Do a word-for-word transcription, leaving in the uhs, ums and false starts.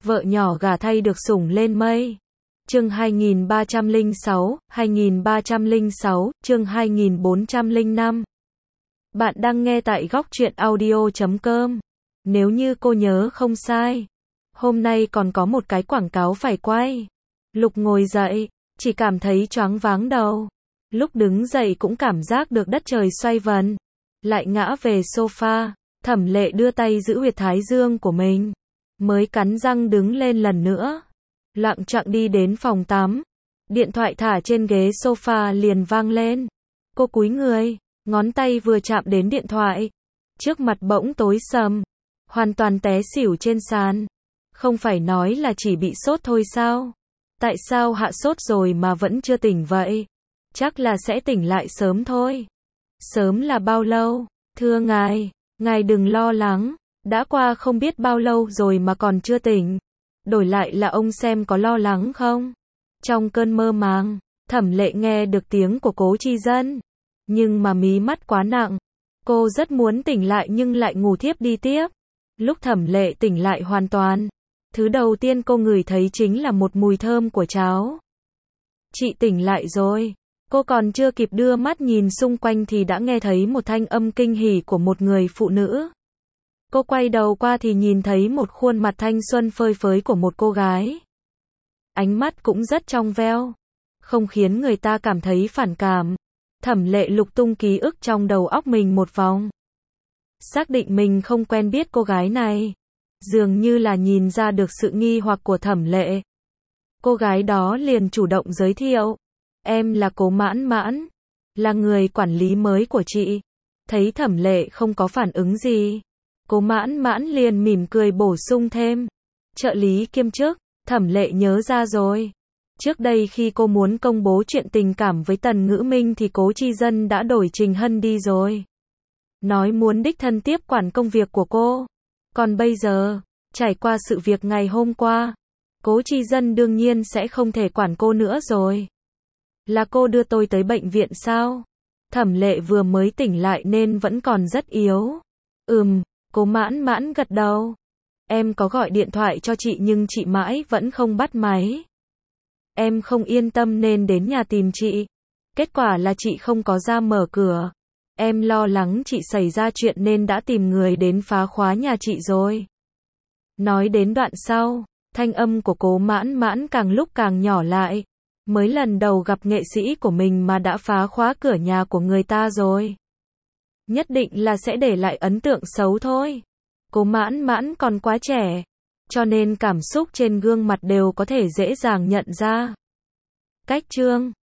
Vợ nhỏ gả thay được sủng lên mây. Chương hai nghìn ba trăm lẻ sáu, hai nghìn ba trăm lẻ sáu, chương hai nghìn bốn trăm lẻ năm. Bạn đang nghe tại góc truyện audio chấm com. Nếu như cô nhớ không sai, hôm nay còn có một cái quảng cáo phải quay. Lục ngồi dậy, chỉ cảm thấy choáng váng đầu. Lúc đứng dậy cũng cảm giác được đất trời xoay vần. Lại ngã về sofa, Thẩm Lệ đưa tay giữ huyệt thái dương của mình. Mới cắn răng đứng lên lần nữa. Loạng choạng đi đến phòng tắm. Điện thoại thả trên ghế sofa liền vang lên. Cô cúi người, ngón tay vừa chạm đến điện thoại. Trước mặt bỗng tối sầm. Hoàn toàn té xỉu trên sàn. Không phải nói là chỉ bị sốt thôi sao? Tại sao hạ sốt rồi mà vẫn chưa tỉnh vậy? Chắc là sẽ tỉnh lại sớm thôi. Sớm là bao lâu? Thưa ngài, ngài đừng lo lắng. Đã qua không biết bao lâu rồi mà còn chưa tỉnh. Đổi lại là ông xem có lo lắng không? Trong cơn mơ màng, Thẩm Lệ nghe được tiếng của Cố Chi Dân. Nhưng mà mí mắt quá nặng. Cô rất muốn tỉnh lại nhưng lại ngủ thiếp đi tiếp. Lúc Thẩm Lệ tỉnh lại hoàn toàn, thứ đầu tiên cô ngửi thấy chính là một mùi thơm của cháo. Chị tỉnh lại rồi. Cô còn chưa kịp đưa mắt nhìn xung quanh thì đã nghe thấy một thanh âm kinh hỉ của một người phụ nữ. Cô quay đầu qua thì nhìn thấy một khuôn mặt thanh xuân phơi phới của một cô gái. Ánh mắt cũng rất trong veo, không khiến người ta cảm thấy phản cảm. Thẩm Lệ lục tung ký ức trong đầu óc mình một vòng. Xác định mình không quen biết cô gái này. Dường như là nhìn ra được sự nghi hoặc của Thẩm Lệ. Cô gái đó liền chủ động giới thiệu. Em là Cố Mãn Mãn, là người quản lý mới của chị. Thấy Thẩm Lệ không có phản ứng gì, Cố Mãn Mãn liền mỉm cười bổ sung thêm. Trợ lý kiêm chức. Thẩm Lệ nhớ ra rồi. Trước đây khi cô muốn công bố chuyện tình cảm với Tần Ngữ Minh thì Cố Chi Dân đã đổi Trình Hân đi rồi. Nói muốn đích thân tiếp quản công việc của cô. Còn bây giờ, trải qua sự việc ngày hôm qua, Cố Chi Dân đương nhiên sẽ không thể quản cô nữa rồi. Là cô đưa tôi tới bệnh viện sao? Thẩm Lệ vừa mới tỉnh lại nên vẫn còn rất yếu. Ừm, Cố Mãn Mãn gật đầu. Em có gọi điện thoại cho chị nhưng chị mãi vẫn không bắt máy. Em không yên tâm nên đến nhà tìm chị. Kết quả là chị không có ra mở cửa. Em lo lắng chị xảy ra chuyện nên đã tìm người đến phá khóa nhà chị rồi. Nói đến đoạn sau, thanh âm của Cố Mãn Mãn càng lúc càng nhỏ lại. Mới lần đầu gặp nghệ sĩ của mình mà đã phá khóa cửa nhà của người ta rồi. Nhất định là sẽ để lại ấn tượng xấu thôi. Cố Mãn Mãn còn quá trẻ, cho nên cảm xúc trên gương mặt đều có thể dễ dàng nhận ra. Cách chương